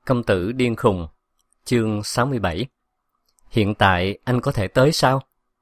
Công tử điên khùng, chương 67. Hiện tại anh có thể tới sao?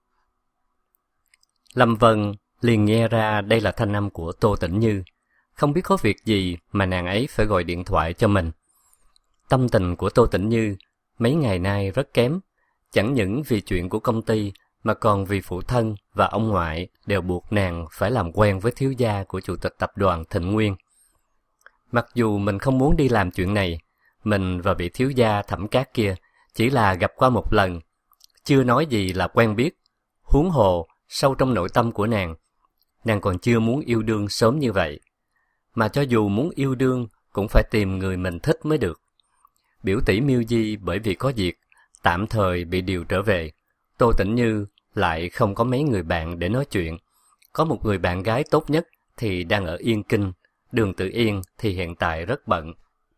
Lâm Vân liền nghe ra đây là thanh âm của Tô Tĩnh Như. Không biết có việc gì mà nàng ấy phải gọi điện thoại cho mình. Tâm tình của Tô Tĩnh Như mấy ngày nay rất kém. Chẳng những vì chuyện của công ty mà còn vì phụ thân và ông ngoại đều buộc nàng phải làm quen với thiếu gia của chủ tịch tập đoàn Thịnh Nguyên. Mặc dù mình không muốn đi làm chuyện này, mình và vị thiếu gia Thẩm Cát kia chỉ là gặp qua một lần, chưa nói gì là quen biết. Huống hồ, sâu trong nội tâm của nàng còn chưa muốn yêu đương sớm như vậy. Mà cho dù muốn yêu đương, cũng phải tìm người mình thích mới được. Biểu tỷ Miêu Di bởi vì có việc, tạm thời bị điều trở về. Tô Tĩnh Như lại không có mấy người bạn để nói chuyện. Có một người bạn gái tốt nhất thì đang ở Yên Kinh, Đường Tử Yên thì hiện tại rất bận.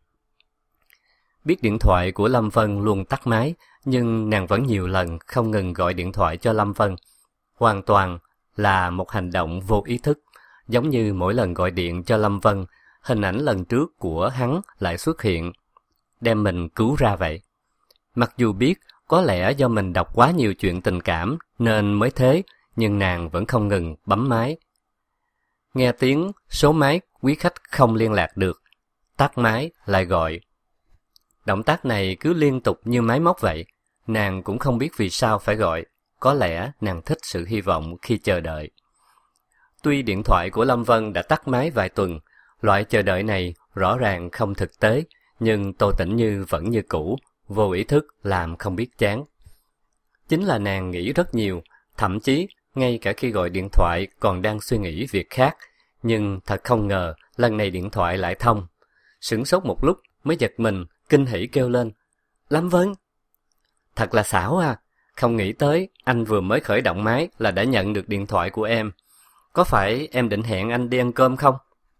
Biết điện thoại của Lâm Vân luôn tắt máy, nhưng nàng vẫn nhiều lần không ngừng gọi điện thoại cho Lâm Vân. Hoàn toàn là một hành động vô ý thức, giống như mỗi lần gọi điện cho Lâm Vân, hình ảnh lần trước của hắn lại xuất hiện, đem mình cứu ra vậy. Mặc dù biết có lẽ do mình đọc quá nhiều chuyện tình cảm nên mới thế, nhưng nàng vẫn không ngừng bấm máy. Nghe tiếng số máy quý khách không liên lạc được, tắt máy lại gọi. Động tác này cứ liên tục như máy móc vậy. Nàng cũng không biết vì sao phải gọi. Có lẽ nàng thích sự hy vọng khi chờ đợi. Tuy điện thoại của Lâm Vân đã tắt máy vài tuần, loại chờ đợi này rõ ràng không thực tế, nhưng Tô Tĩnh Như vẫn như cũ, vô ý thức làm không biết chán. Chính là nàng nghĩ rất nhiều, thậm chí ngay cả khi gọi điện thoại còn đang suy nghĩ việc khác, nhưng thật không ngờ lần này điện thoại lại thông. Sửng sốt một lúc mới giật mình, kinh hỉ kêu lên: Lâm Vân! Thật là xảo à, không nghĩ tới anh vừa mới khởi động máy là đã nhận được điện thoại của em. Có phải em định hẹn anh đi ăn cơm không?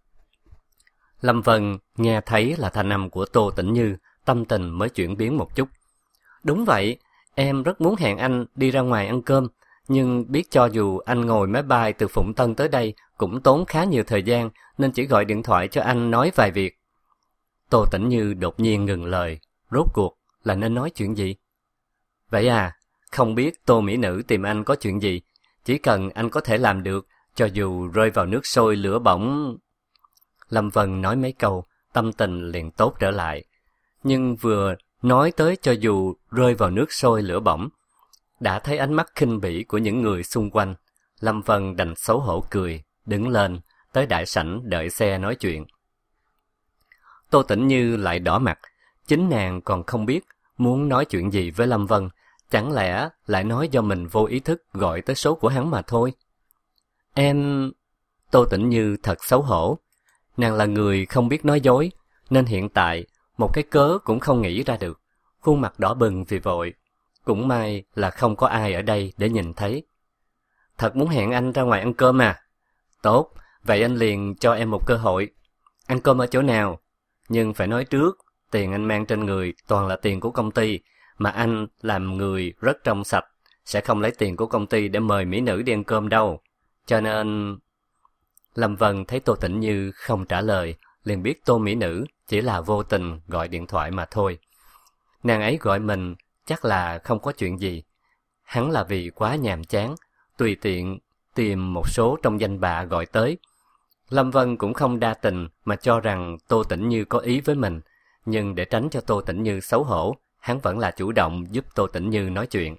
Lâm Vân nghe thấy là thanh âm của Tô Tĩnh Như, tâm tình mới chuyển biến một chút. Đúng vậy, em rất muốn hẹn anh đi ra ngoài ăn cơm, nhưng biết cho dù anh ngồi máy bay từ Phụng Tân tới đây cũng tốn khá nhiều thời gian, nên chỉ gọi điện thoại cho anh nói vài việc. Tô Tĩnh Như đột nhiên ngừng lời, rốt cuộc là nên nói chuyện gì? Vậy à, không biết Tô mỹ nữ tìm anh có chuyện gì, chỉ cần anh có thể làm được, cho dù rơi vào nước sôi lửa bỏng. Lâm Vân nói mấy câu, tâm tình liền tốt trở lại. Nhưng vừa nói tới cho dù rơi vào nước sôi lửa bỏng, đã thấy ánh mắt khinh bỉ của những người xung quanh. Lâm Vân đành xấu hổ cười, đứng lên, tới đại sảnh đợi xe nói chuyện. Tô Tĩnh Như lại đỏ mặt, chính nàng còn không biết muốn nói chuyện gì với Lâm Vân, chẳng lẽ lại nói do mình vô ý thức gọi tới số của hắn mà thôi. Em... Tô Tĩnh Như thật xấu hổ. Nàng là người không biết nói dối, nên hiện tại một cái cớ cũng không nghĩ ra được. Khuôn mặt đỏ bừng vì vội. Cũng may là không có ai ở đây để nhìn thấy. Thật muốn hẹn anh ra ngoài ăn cơm à? Tốt, vậy anh liền cho em một cơ hội. Ăn cơm ở chỗ nào? Nhưng phải nói trước, tiền anh mang trên người toàn là tiền của công ty, mà anh làm người rất trong sạch, sẽ không lấy tiền của công ty để mời mỹ nữ đi ăn cơm đâu. Cho nên... Lâm Vân thấy Tô Tĩnh Như không trả lời, liền biết Tô mỹ nữ chỉ là vô tình gọi điện thoại mà thôi. Nàng ấy gọi mình chắc là không có chuyện gì. Hắn là vì quá nhàm chán, tùy tiện tìm một số trong danh bạ gọi tới. Lâm Vân cũng không đa tình mà cho rằng Tô Tĩnh Như có ý với mình, nhưng để tránh cho Tô Tĩnh Như xấu hổ, hắn vẫn là chủ động giúp Tô Tĩnh Như nói chuyện.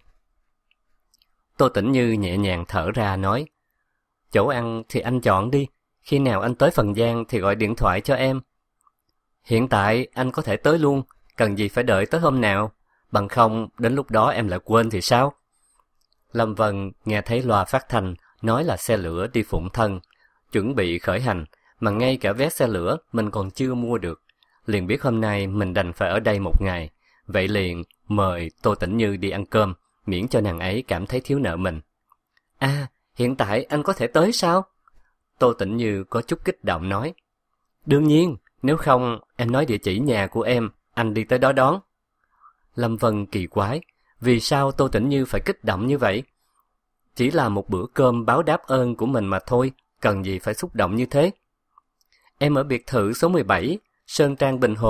Tô Tĩnh Như nhẹ nhàng thở ra nói: Chỗ ăn thì anh chọn đi, khi nào anh tới Phần Giang thì gọi điện thoại cho em. Hiện tại anh có thể tới luôn, cần gì phải đợi tới hôm nào, bằng không đến lúc đó em lại quên thì sao? Lâm Vân nghe thấy loa phát thanh nói là xe lửa đi Phụng Tân, chuẩn bị khởi hành, mà ngay cả vé xe lửa mình còn chưa mua được. Liền biết hôm nay mình đành phải ở đây một ngày, vậy liền mời Tô Tĩnh Như đi ăn cơm, miễn cho nàng ấy cảm thấy thiếu nợ mình. À, hiện tại anh có thể tới sao? Tô Tĩnh Như có chút kích động nói. Đương nhiên, nếu không em nói địa chỉ nhà của em, anh đi tới đó đón. Lâm Vân kỳ quái, vì sao Tô Tĩnh Như phải kích động như vậy? Chỉ là một bữa cơm báo đáp ơn của mình mà thôi, cần gì phải xúc động như thế? Em ở biệt thự số 17, Sơn Trang Bình Hồ,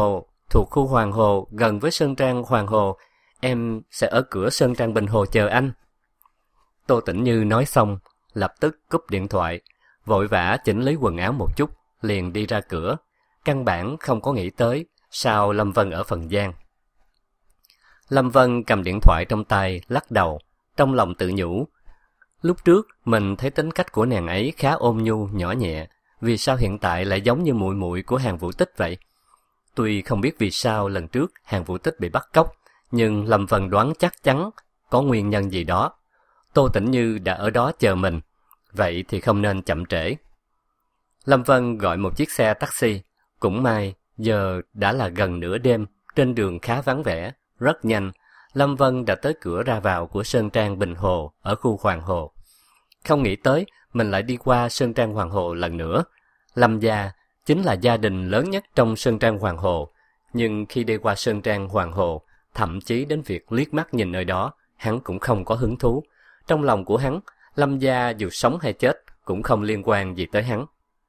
thuộc khu Hoàng Hồ, gần với Sơn Trang Hoàng Hồ. Em sẽ ở cửa Sơn Trang Bình Hồ chờ anh. Tô Tĩnh Như nói xong, lập tức cúp điện thoại, vội vã chỉnh lý quần áo một chút, liền đi ra cửa. Căn bản không có nghĩ tới sao Lâm Vân ở Phần Giang. Lâm Vân cầm điện thoại trong tay, lắc đầu, trong lòng tự nhủ. Lúc trước, mình thấy tính cách của nàng ấy khá ôn nhu, nhỏ nhẹ. Vì sao hiện tại lại giống như muội muội của Hàn Vũ Tích vậy? Tuy không biết vì sao lần trước Hàn Vũ Tích bị bắt cóc, nhưng Lâm Vân đoán chắc chắn có nguyên nhân gì đó. Tô Tĩnh Như đã ở đó chờ mình, vậy thì không nên chậm trễ. Lâm Vân gọi một chiếc xe taxi. Cũng may, giờ đã là gần nửa đêm, trên đường khá vắng vẻ. Rất nhanh, Lâm Vân đã tới cửa ra vào của Sơn Trang Bình Hồ ở khu Hoàng Hồ. Không nghĩ tới, mình lại đi qua Sơn Trang Hoàng Hồ lần nữa. Lâm gia chính là gia đình lớn nhất trong Sơn Trang Hoàng Hồ. Nhưng khi đi qua Sơn Trang Hoàng Hồ, thậm chí đến việc liếc mắt nhìn nơi đó, hắn cũng không có hứng thú. Trong lòng của hắn, Lâm gia dù sống hay chết cũng không liên quan gì tới hắn.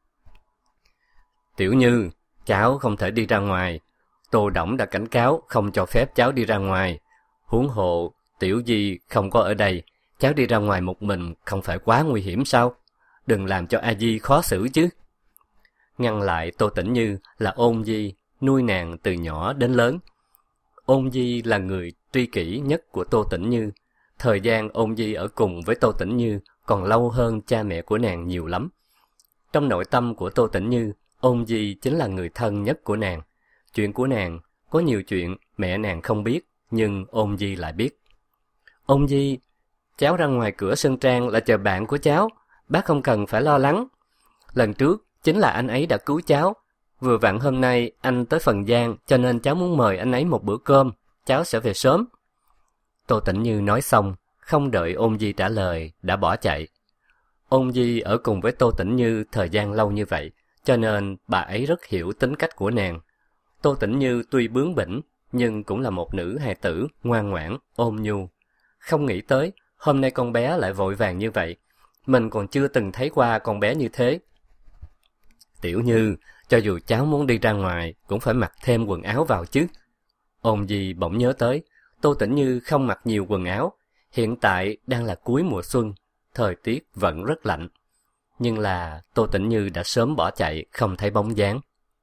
Tiểu Như, cháu không thể đi ra ngoài. Tô Đổng đã cảnh cáo không cho phép cháu đi ra ngoài. Huống hộ, Tiểu Di không có ở đây. Cháu đi ra ngoài một mình không phải quá nguy hiểm sao? Đừng làm cho A Di khó xử chứ. Ngăn lại Tô Tĩnh Như là Ôn Di, nuôi nàng từ nhỏ đến lớn. Ôn Di là người tri kỷ nhất của Tô Tĩnh Như. Thời gian Ôn Di ở cùng với Tô Tĩnh Như còn lâu hơn cha mẹ của nàng nhiều lắm. Trong nội tâm của Tô Tĩnh Như, Ôn Di chính là người thân nhất của nàng. Chuyện của nàng, có nhiều chuyện mẹ nàng không biết, nhưng Ôn Di lại biết. Ôn Di, cháu ra ngoài cửa Sơn Trang là chờ bạn của cháu, bác không cần phải lo lắng. Lần trước, chính là anh ấy đã cứu cháu. Vừa vặn hôm nay anh tới Phần Giang, cho nên cháu muốn mời anh ấy một bữa cơm, cháu sẽ về sớm. Tô Tĩnh Như nói xong, không đợi Ôn Di trả lời, đã bỏ chạy. Ôn Di ở cùng với Tô Tĩnh Như thời gian lâu như vậy, cho nên bà ấy rất hiểu tính cách của nàng. Tô Tĩnh Như tuy bướng bỉnh, nhưng cũng là một nữ hài tử, ngoan ngoãn, ôn nhu. Không nghĩ tới, hôm nay con bé lại vội vàng như vậy. Mình còn chưa từng thấy qua con bé như thế. Tiểu Như, cho dù cháu muốn đi ra ngoài, cũng phải mặc thêm quần áo vào chứ. Ôn Di bỗng nhớ tới, Tô Tĩnh Như không mặc nhiều quần áo. Hiện tại đang là cuối mùa xuân, thời tiết vẫn rất lạnh. Nhưng là Tô Tĩnh Như đã sớm bỏ chạy, không thấy bóng dáng.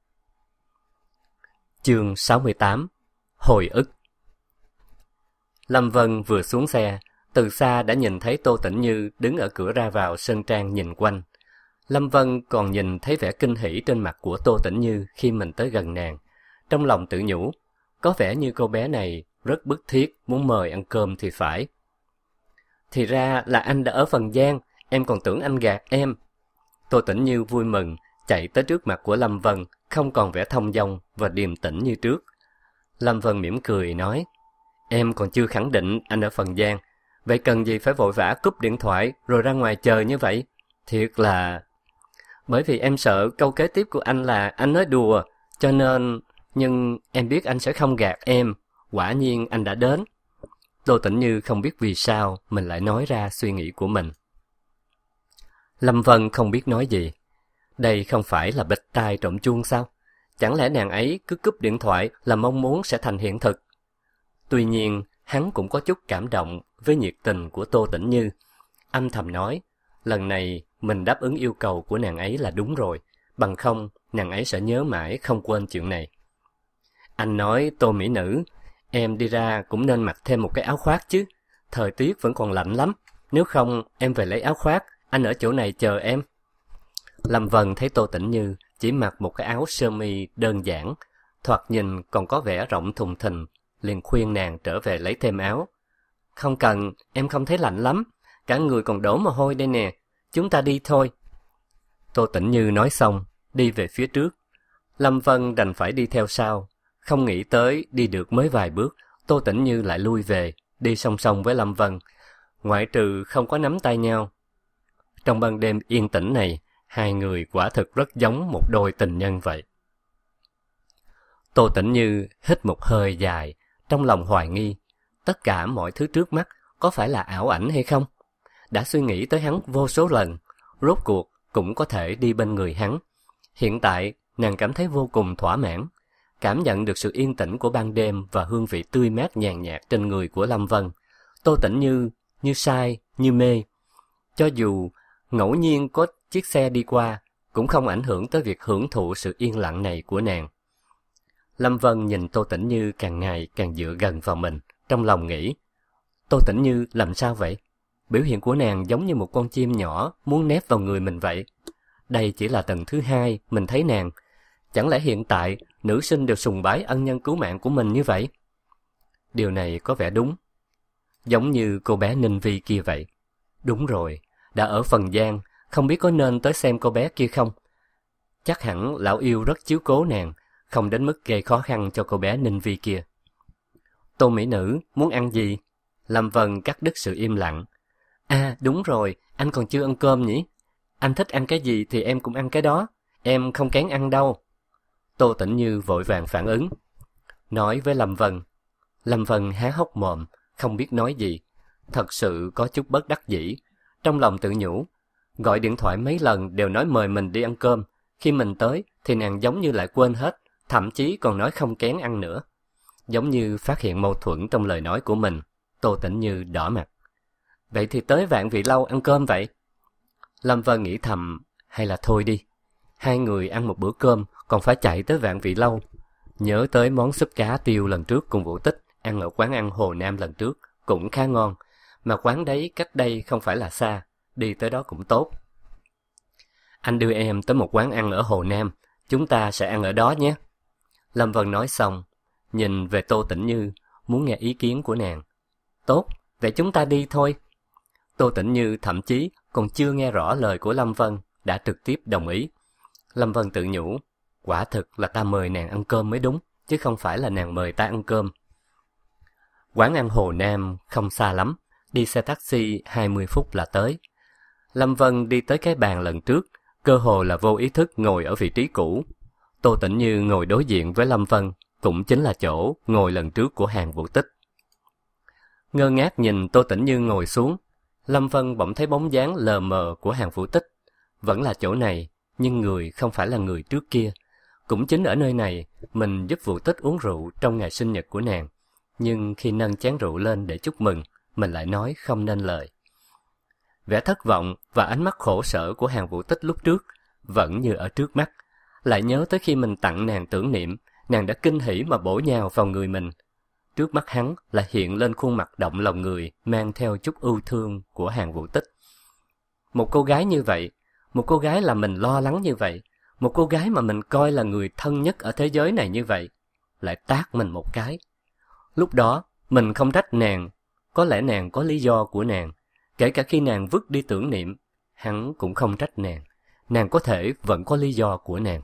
Chương 68. Hồi ức. Lâm Vân vừa xuống xe, từ xa đã nhìn thấy Tô Tĩnh Như đứng ở cửa ra vào Sơn Trang nhìn quanh. Lâm Vân còn nhìn thấy vẻ kinh hỉ trên mặt của Tô Tĩnh Như khi mình tới gần nàng. Trong lòng tự nhủ, có vẻ như cô bé này rất bức thiết muốn mời ăn cơm thì phải. Thì ra là anh đã ở Phần Giang, em còn tưởng anh gạt em. Tô Tĩnh Như vui mừng, chạy tới trước mặt của Lâm Vân, không còn vẻ thông dong và điềm tĩnh như trước. Lâm Vân mỉm cười nói, em còn chưa khẳng định anh ở Phần Giang, vậy cần gì phải vội vã cúp điện thoại rồi ra ngoài chờ như vậy? Thiệt là... Bởi vì em sợ câu kế tiếp của anh là anh nói đùa, cho nên... Nhưng em biết anh sẽ không gạt em, quả nhiên anh đã đến. Tô Tĩnh Như không biết vì sao mình lại nói ra suy nghĩ của mình. Lâm Vân không biết nói gì. Đây không phải là bịch tai trộm chuông sao? Chẳng lẽ nàng ấy cứ cúp điện thoại là mong muốn sẽ thành hiện thực? Tuy nhiên, hắn cũng có chút cảm động với nhiệt tình của Tô Tĩnh Như. Âm thầm nói, lần này mình đáp ứng yêu cầu của nàng ấy là đúng rồi, bằng không nàng ấy sẽ nhớ mãi không quên chuyện này. Anh nói Tô mỹ nữ, em đi ra cũng nên mặc thêm một cái áo khoác chứ, thời tiết vẫn còn lạnh lắm, nếu không em về lấy áo khoác, anh ở chỗ này chờ em. Lâm Vân thấy Tô Tĩnh Như chỉ mặc một cái áo sơ mi đơn giản, thoạt nhìn còn có vẻ rộng thùng thình, liền khuyên nàng trở về lấy thêm áo. Không cần, em không thấy lạnh lắm, cả người còn đổ mồ hôi đây nè, chúng ta đi thôi. Tô Tĩnh Như nói xong, đi về phía trước. Lâm Vân đành phải đi theo sau. Không nghĩ tới đi được mới vài bước, Tô Tĩnh Như lại lui về, đi song song với Lâm Vân. Ngoại trừ không có nắm tay nhau. Trong ban đêm yên tĩnh này, hai người quả thực rất giống một đôi tình nhân vậy. Tô Tĩnh Như hít một hơi dài, trong lòng hoài nghi, tất cả mọi thứ trước mắt có phải là ảo ảnh hay không? Đã suy nghĩ tới hắn vô số lần, rốt cuộc cũng có thể đi bên người hắn. Hiện tại, nàng cảm thấy vô cùng thỏa mãn. cảm nhận được sự yên tĩnh của ban đêm và hương vị tươi mát nhàn nhạt trên người của Lâm Vân. Tô Tĩnh như say, như mê. Cho dù ngẫu nhiên có chiếc xe đi qua, cũng không ảnh hưởng tới việc hưởng thụ sự yên lặng này của nàng. Lâm Vân nhìn Tô Tĩnh Như càng ngày càng dựa gần vào mình, trong lòng nghĩ, Tô Tĩnh Như làm sao vậy? Biểu hiện của nàng giống như một con chim nhỏ muốn nép vào người mình vậy. Đây chỉ là lần thứ 2 mình thấy nàng. Chẳng lẽ hiện tại nữ sinh đều sùng bái ân nhân cứu mạng của mình như vậy? Điều này có vẻ đúng. Giống như cô bé Ninh Vi kia vậy. Đúng rồi, đã ở Phần Giang, không biết có nên tới xem cô bé kia không? Chắc hẳn lão yêu rất chiếu cố nàng, không đến mức gây khó khăn cho cô bé Ninh Vi kia. Tô mỹ nữ, muốn ăn gì? Lâm Vân cắt đứt sự im lặng. À đúng rồi, anh còn chưa ăn cơm nhỉ? Anh thích ăn cái gì thì em cũng ăn cái đó, em không kén ăn đâu. Tô Tĩnh Như vội vàng phản ứng, nói với Lâm Vân. Lâm Vân há hốc mồm, không biết nói gì. Thật sự có chút bất đắc dĩ. Trong lòng tự nhủ, gọi điện thoại mấy lần đều nói mời mình đi ăn cơm. Khi mình tới thì nàng giống như lại quên hết, thậm chí còn nói không kén ăn nữa. Giống như phát hiện mâu thuẫn trong lời nói của mình. Tô Tĩnh Như đỏ mặt. Vậy thì tới Vạn Vị Lâu ăn cơm vậy? Lâm Vân nghĩ thầm, hay là thôi đi. Hai người ăn một bữa cơm còn phải chạy tới Vạn Vị Lâu. Nhớ tới món súp cá tiêu lần trước cùng Vũ Tích ăn ở quán ăn Hồ Nam lần trước cũng khá ngon, mà quán đấy cách đây không phải là xa, đi tới đó cũng tốt. Anh đưa em tới một quán ăn ở Hồ Nam, chúng ta sẽ ăn ở đó nhé. Lâm Vân nói xong, nhìn về Tô Tĩnh Như, muốn nghe ý kiến của nàng. Tốt, vậy chúng ta đi thôi. Tô Tĩnh Như thậm chí còn chưa nghe rõ lời của Lâm Vân, đã trực tiếp đồng ý. Lâm Vân tự nhủ, quả thực là ta mời nàng ăn cơm mới đúng, chứ không phải là nàng mời ta ăn cơm. Quán ăn Hồ Nam không xa lắm, đi xe taxi 20 phút là tới. Lâm Vân đi tới cái bàn lần trước, cơ hồ là vô ý thức ngồi ở vị trí cũ. Tô Tĩnh Như ngồi đối diện với Lâm Vân, cũng chính là chỗ ngồi lần trước của Hàn Vũ Tích. Ngơ ngác nhìn Tô Tĩnh Như ngồi xuống, Lâm Vân bỗng thấy bóng dáng lờ mờ của Hàn Vũ Tích. Vẫn là chỗ này, nhưng người không phải là người trước kia. Cũng chính ở nơi này, mình giúp Vũ Tích uống rượu trong ngày sinh nhật của nàng. Nhưng khi nâng chén rượu lên để chúc mừng, mình lại nói không nên lời. Vẻ thất vọng và ánh mắt khổ sở của Hàn Vũ Tích lúc trước vẫn như ở trước mắt. Lại nhớ tới khi mình tặng nàng tưởng niệm, nàng đã kinh hỉ mà bổ nhào vào người mình. Trước mắt hắn là hiện lên khuôn mặt động lòng người mang theo chút ưu thương của Hàn Vũ Tích. Một cô gái như vậy, một cô gái làm mình lo lắng như vậy, một cô gái mà mình coi là người thân nhất ở thế giới này như vậy, lại tát mình một cái. Lúc đó, mình không trách nàng, có lẽ nàng có lý do của nàng. Kể cả khi nàng vứt đi tưởng niệm, hắn cũng không trách nàng có thể vẫn có lý do của nàng.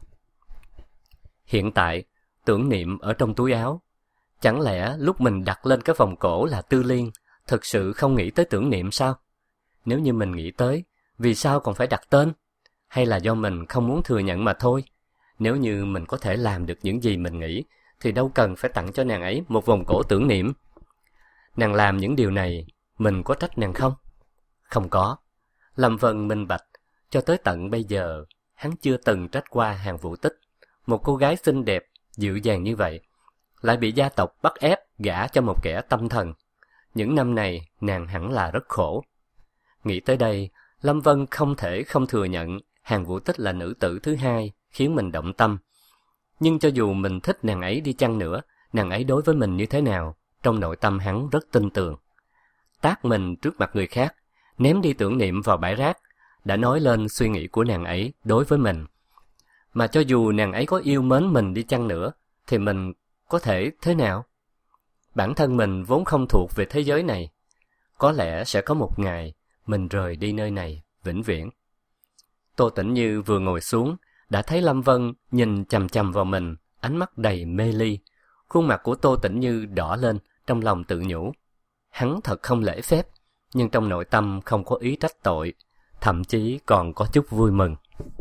Hiện tại, tưởng niệm ở trong túi áo. Chẳng lẽ lúc mình đặt lên cái vòng cổ là Tư Liên, thực sự không nghĩ tới tưởng niệm sao? Nếu như mình nghĩ tới, vì sao còn phải đặt tên? Hay là do mình không muốn thừa nhận mà thôi? Nếu như mình có thể làm được những gì mình nghĩ, thì đâu cần phải tặng cho nàng ấy một vòng cổ tưởng niệm. Nàng làm những điều này, mình có trách nàng không? Không có. Lâm Vân minh bạch, cho tới tận bây giờ, hắn chưa từng trách qua Hàn Vũ Tích. Một cô gái xinh đẹp, dịu dàng như vậy, lại bị gia tộc bắt ép gả cho một kẻ tâm thần. Những năm này, nàng hẳn là rất khổ. Nghĩ tới đây, Lâm Vân không thể không thừa nhận Hàn Vũ Tích là nữ tử thứ hai khiến mình động tâm. Nhưng cho dù mình thích nàng ấy đi chăng nữa, nàng ấy đối với mình như thế nào, trong nội tâm hắn rất tin tưởng. Tát mình trước mặt người khác, ném đi tưởng niệm vào bãi rác, đã nói lên suy nghĩ của nàng ấy đối với mình. Mà cho dù nàng ấy có yêu mến mình đi chăng nữa, thì mình có thể thế nào? Bản thân mình vốn không thuộc về thế giới này. Có lẽ sẽ có một ngày, mình rời đi nơi này, vĩnh viễn. Tô Tĩnh Như vừa ngồi xuống, đã thấy Lâm Vân nhìn chằm chằm vào mình, ánh mắt đầy mê ly. Khuôn mặt của Tô Tĩnh Như đỏ lên, trong lòng tự nhủ. Hắn thật không lễ phép, nhưng trong nội tâm không có ý trách tội, thậm chí còn có chút vui mừng.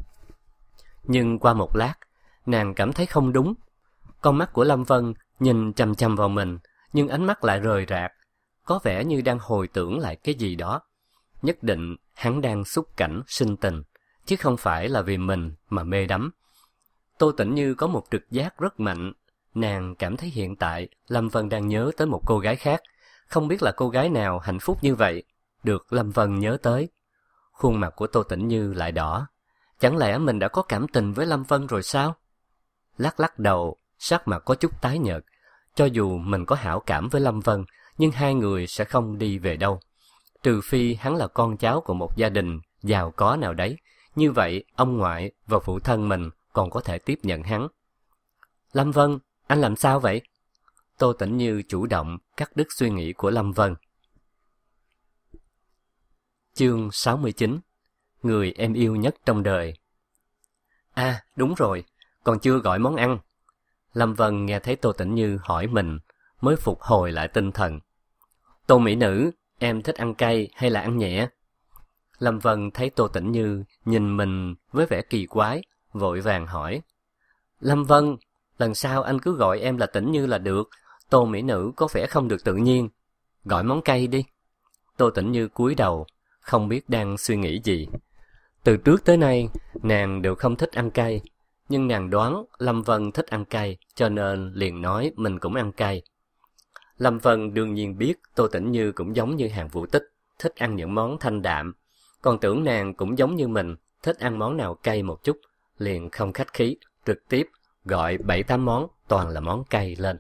Nhưng qua một lát, nàng cảm thấy không đúng. Con mắt của Lâm Vân nhìn chằm chằm vào mình, nhưng ánh mắt lại rời rạc, có vẻ như đang hồi tưởng lại cái gì đó. Nhất định hắn đang xúc cảnh sinh tình, chứ không phải là vì mình mà mê đắm. Tô Tĩnh Như có một trực giác rất mạnh, nàng cảm thấy hiện tại Lâm Vân đang nhớ tới một cô gái khác, không biết là cô gái nào hạnh phúc như vậy, được Lâm Vân nhớ tới. Khuôn mặt của Tô Tĩnh Như lại đỏ. Chẳng lẽ mình đã có cảm tình với Lâm Vân rồi sao? Lắc lắc đầu, sắc mặt có chút tái nhợt. Cho dù mình có hảo cảm với Lâm Vân, nhưng hai người sẽ không đi về đâu. Trừ phi hắn là con cháu của một gia đình giàu có nào đấy. Như vậy, ông ngoại và phụ thân mình còn có thể tiếp nhận hắn. Lâm Vân, anh làm sao vậy? Tô Tĩnh Như chủ động cắt đứt suy nghĩ của Lâm Vân. Chương 69. Người em yêu nhất trong đời. À, đúng rồi, còn chưa gọi món ăn. Lâm Vân nghe thấy Tô Tĩnh Như hỏi mình, mới phục hồi lại tinh thần. Tô mỹ nữ, em thích ăn cay hay là ăn nhẹ? Lâm Vân thấy Tô Tĩnh Như nhìn mình với vẻ kỳ quái, vội vàng hỏi. Lâm Vân, lần sau anh cứ gọi em là Tĩnh Như là được, Tô mỹ nữ có vẻ không được tự nhiên. Gọi món cay đi. Tô Tĩnh Như cúi đầu, không biết đang suy nghĩ gì. Từ trước tới nay, nàng đều không thích ăn cay, nhưng nàng đoán Lâm Vân thích ăn cay, cho nên liền nói mình cũng ăn cay. Lâm Vân đương nhiên biết Tô Tĩnh Như cũng giống như Hàn Vũ Tích, thích ăn những món thanh đạm, còn tưởng nàng cũng giống như mình, thích ăn món nào cay một chút, liền không khách khí, trực tiếp gọi 7-8 món, toàn là món cay lên.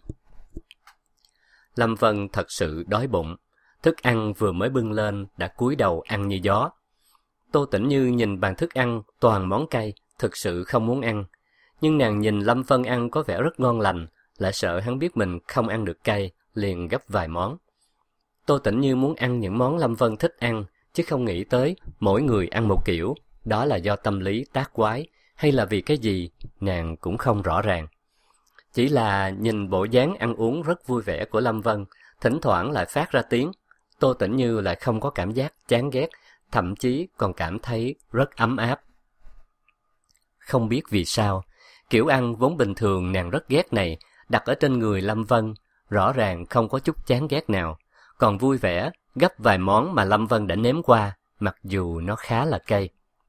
Lâm Vân thật sự đói bụng, thức ăn vừa mới bưng lên đã cúi đầu ăn như gió. Tô Tĩnh Như nhìn bàn thức ăn toàn món cay, thực sự không muốn ăn. Nhưng nàng nhìn Lâm Vân ăn có vẻ rất ngon lành, lại sợ hắn biết mình không ăn được cay, liền gấp vài món. Tô Tĩnh Như muốn ăn những món Lâm Vân thích ăn, chứ không nghĩ tới mỗi người ăn một kiểu, đó là do tâm lý tác quái, hay là vì cái gì, nàng cũng không rõ ràng. Chỉ là nhìn bộ dáng ăn uống rất vui vẻ của Lâm Vân, thỉnh thoảng lại phát ra tiếng, Tô Tĩnh Như lại không có cảm giác chán ghét, thậm chí còn cảm thấy rất ấm áp. Không biết vì sao, kiểu ăn vốn bình thường nàng rất ghét này, đặt ở trên người Lâm Vân, rõ ràng không có chút chán ghét nào, còn vui vẻ gấp vài món mà Lâm Vân đã nếm qua, mặc dù nó khá là cay.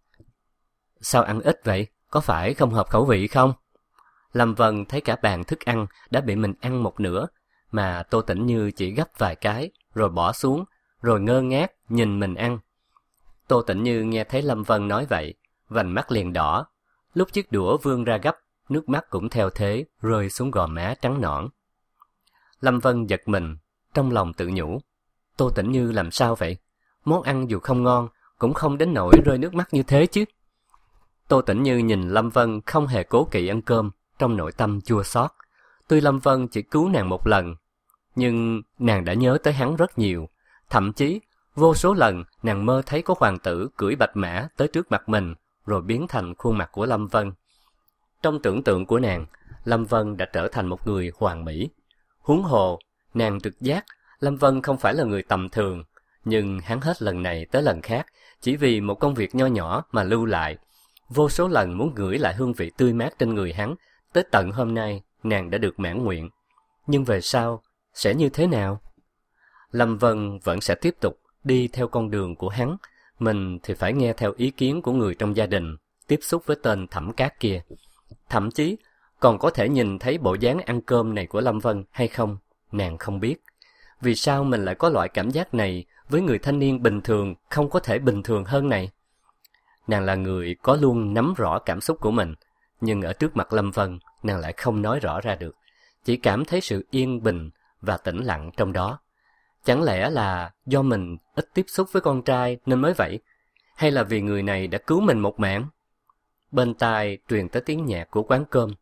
Sao ăn ít vậy? Có phải không hợp khẩu vị không? Lâm Vân thấy cả bàn thức ăn đã bị mình ăn một nửa, mà Tô Tĩnh Như chỉ gấp vài cái, rồi bỏ xuống, rồi ngơ ngác nhìn mình ăn. Tô Tĩnh Như nghe thấy Lâm Vân nói vậy, vành mắt liền đỏ. Lúc chiếc đũa vươn ra gấp, nước mắt cũng theo thế rơi xuống gò má trắng nõn. Lâm Vân giật mình, trong lòng tự nhủ. Tô Tĩnh Như làm sao vậy? Món ăn dù không ngon, cũng không đến nỗi rơi nước mắt như thế chứ. Tô Tĩnh Như nhìn Lâm Vân không hề cố kỵ ăn cơm, trong nội tâm chua xót. Tuy Lâm Vân chỉ cứu nàng một lần, nhưng nàng đã nhớ tới hắn rất nhiều. Thậm chí, vô số lần nàng mơ thấy có hoàng tử cưỡi bạch mã tới trước mặt mình, rồi biến thành khuôn mặt của Lâm Vân. Trong tưởng tượng của nàng, Lâm Vân đã trở thành một người hoàn mỹ. Huống hồ, nàng trực giác Lâm Vân không phải là người tầm thường, nhưng hắn hết lần này tới lần khác, chỉ vì một công việc nho nhỏ mà lưu lại. Vô số lần muốn ngửi lại hương vị tươi mát trên người hắn, tới tận hôm nay nàng đã được mãn nguyện. Nhưng về sau, sẽ như thế nào? Lâm Vân vẫn sẽ tiếp tục đi theo con đường của hắn, mình thì phải nghe theo ý kiến của người trong gia đình, tiếp xúc với tên Thẩm Cát kia. Thậm chí, còn có thể nhìn thấy bộ dáng ăn cơm này của Lâm Vân hay không, nàng không biết. Vì sao mình lại có loại cảm giác này với người thanh niên bình thường không có thể bình thường hơn này? Nàng là người có luôn nắm rõ cảm xúc của mình, nhưng ở trước mặt Lâm Vân, nàng lại không nói rõ ra được, chỉ cảm thấy sự yên bình và tĩnh lặng trong đó. Chẳng lẽ là do mình ít tiếp xúc với con trai nên mới vậy? Hay là vì người này đã cứu mình một mạng? Bên tai truyền tới tiếng nhạc của quán cơm.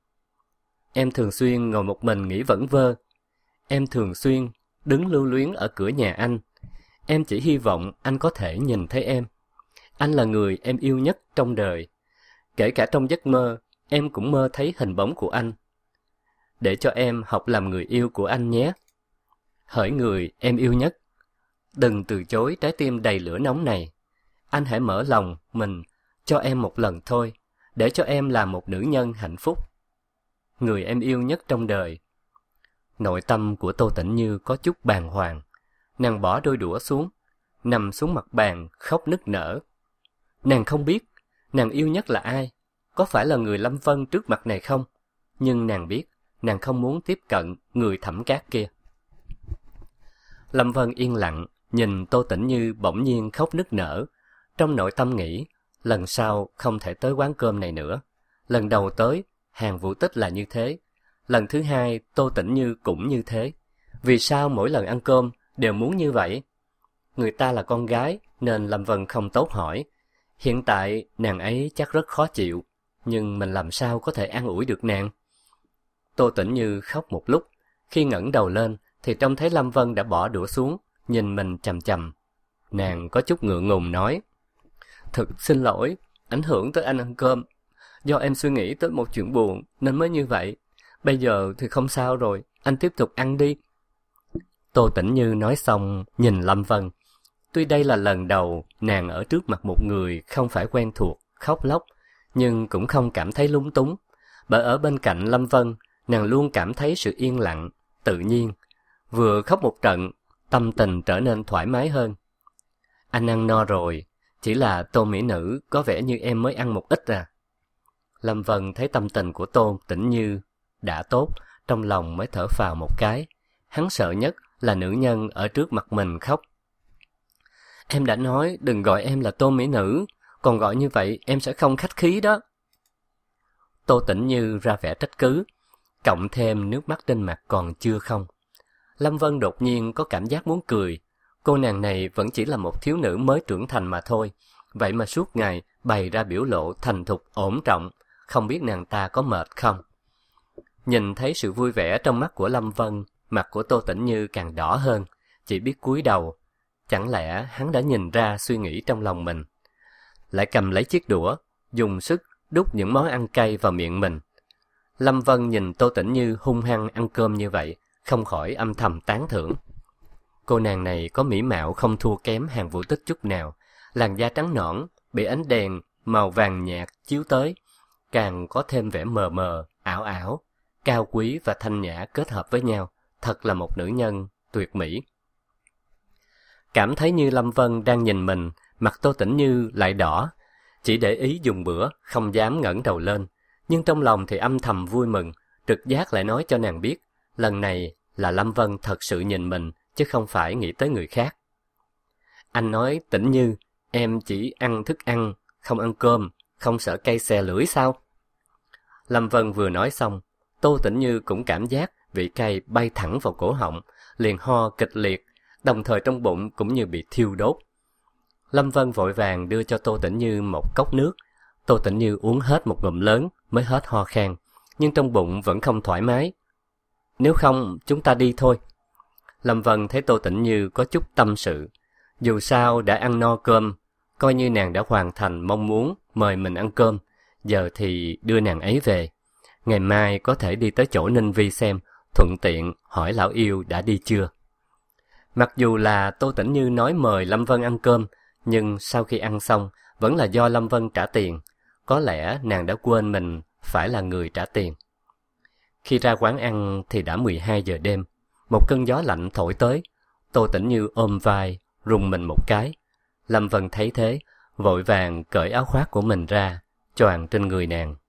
Em thường xuyên ngồi một mình nghĩ vẩn vơ. Em thường xuyên đứng lưu luyến ở cửa nhà anh. Em chỉ hy vọng anh có thể nhìn thấy em. Anh là người em yêu nhất trong đời. Kể cả trong giấc mơ, em cũng mơ thấy hình bóng của anh. Để cho em học làm người yêu của anh nhé. Hỡi người em yêu nhất, đừng từ chối trái tim đầy lửa nóng này. Anh hãy mở lòng mình cho em một lần thôi, để cho em là một nữ nhân hạnh phúc. Người em yêu nhất trong đời. Nội tâm của Tô Tĩnh Như có chút bàng hoàng. Nàng bỏ đôi đũa xuống, nằm xuống mặt bàn khóc nức nở. Nàng không biết nàng yêu nhất là ai, có phải là người Lâm Vân trước mặt này không? Nhưng nàng biết nàng không muốn tiếp cận người thẩm cát kia. Lâm Vân yên lặng, nhìn Tô Tĩnh Như bỗng nhiên khóc nức nở. Trong nội tâm nghĩ, lần sau không thể tới quán cơm này nữa. Lần đầu tới, Hàn Vũ Tích là như thế. Lần thứ hai, Tô Tĩnh Như cũng như thế. Vì sao mỗi lần ăn cơm đều muốn như vậy? Người ta là con gái, nên Lâm Vân không tốt hỏi. Hiện tại, nàng ấy chắc rất khó chịu, nhưng mình làm sao có thể an ủi được nàng? Tô Tĩnh Như khóc một lúc, khi ngẩng đầu lên, thì trông thấy Lâm Vân đã bỏ đũa xuống, nhìn mình chằm chằm. Nàng có chút ngượng ngùng nói, thực xin lỗi, ảnh hưởng tới anh ăn cơm. Do em suy nghĩ tới một chuyện buồn, nên mới như vậy. Bây giờ thì không sao rồi, anh tiếp tục ăn đi. Tô Tĩnh Như nói xong, nhìn Lâm Vân. Tuy đây là lần đầu nàng ở trước mặt một người không phải quen thuộc, khóc lóc, nhưng cũng không cảm thấy lúng túng. Bởi ở bên cạnh Lâm Vân, nàng luôn cảm thấy sự yên lặng, tự nhiên. Vừa khóc một trận, tâm tình trở nên thoải mái hơn. Anh ăn no rồi, chỉ là Tô mỹ nữ có vẻ như em mới ăn một ít à. Lâm Vân thấy tâm tình của Tô Tĩnh Như đã tốt, trong lòng mới thở phào một cái. Hắn sợ nhất là nữ nhân ở trước mặt mình khóc. Em đã nói đừng gọi em là Tô mỹ nữ, còn gọi như vậy em sẽ không khách khí đó. Tô Tĩnh Như ra vẻ trách cứ, cộng thêm nước mắt trên mặt còn chưa không. Lâm Vân đột nhiên có cảm giác muốn cười. Cô nàng này vẫn chỉ là một thiếu nữ mới trưởng thành mà thôi. Vậy mà suốt ngày bày ra biểu lộ thành thục ổn trọng, không biết nàng ta có mệt không. Nhìn thấy sự vui vẻ trong mắt của Lâm Vân, mặt của Tô Tĩnh Như càng đỏ hơn, chỉ biết cúi đầu. Chẳng lẽ hắn đã nhìn ra suy nghĩ trong lòng mình? Lại cầm lấy chiếc đũa, dùng sức đút những món ăn cay vào miệng mình. Lâm Vân nhìn Tô Tĩnh Như hung hăng ăn cơm như vậy, không khỏi âm thầm tán thưởng. Cô nàng này có mỹ mạo không thua kém Hàn Vũ Tích chút nào, làn da trắng nõn, bị ánh đèn màu vàng nhạt chiếu tới, càng có thêm vẻ mờ mờ, ảo ảo, cao quý và thanh nhã kết hợp với nhau, thật là một nữ nhân tuyệt mỹ. Cảm thấy như Lâm Vân đang nhìn mình, mặt Tô Tĩnh Như lại đỏ, chỉ để ý dùng bữa, không dám ngẩng đầu lên, nhưng trong lòng thì âm thầm vui mừng, trực giác lại nói cho nàng biết, lần này là Lâm Vân thật sự nhìn mình, chứ không phải nghĩ tới người khác. Anh nói Tĩnh Như, em chỉ ăn thức ăn, không ăn cơm, không sợ cay xè lưỡi sao? Lâm Vân vừa nói xong, Tô Tĩnh Như cũng cảm giác vị cay bay thẳng vào cổ họng, liền ho kịch liệt, đồng thời trong bụng cũng như bị thiêu đốt. Lâm Vân vội vàng đưa cho Tô Tĩnh Như một cốc nước. Tô Tĩnh Như uống hết một ngụm lớn mới hết ho khan, nhưng trong bụng vẫn không thoải mái. Nếu không, chúng ta đi thôi. Lâm Vân thấy Tô Tĩnh Như có chút tâm sự. Dù sao đã ăn no cơm, coi như nàng đã hoàn thành mong muốn mời mình ăn cơm, giờ thì đưa nàng ấy về. Ngày mai có thể đi tới chỗ Ninh Vi xem, thuận tiện hỏi lão yêu đã đi chưa. Mặc dù là Tô Tĩnh Như nói mời Lâm Vân ăn cơm, nhưng sau khi ăn xong vẫn là do Lâm Vân trả tiền. Có lẽ nàng đã quên mình phải là người trả tiền. Khi ra quán ăn thì đã 12 giờ đêm. Một cơn gió lạnh thổi tới. Tô Tĩnh Như ôm vai, rùng mình một cái. Lâm Vân thấy thế, vội vàng cởi áo khoác của mình ra, choàng trên người nàng.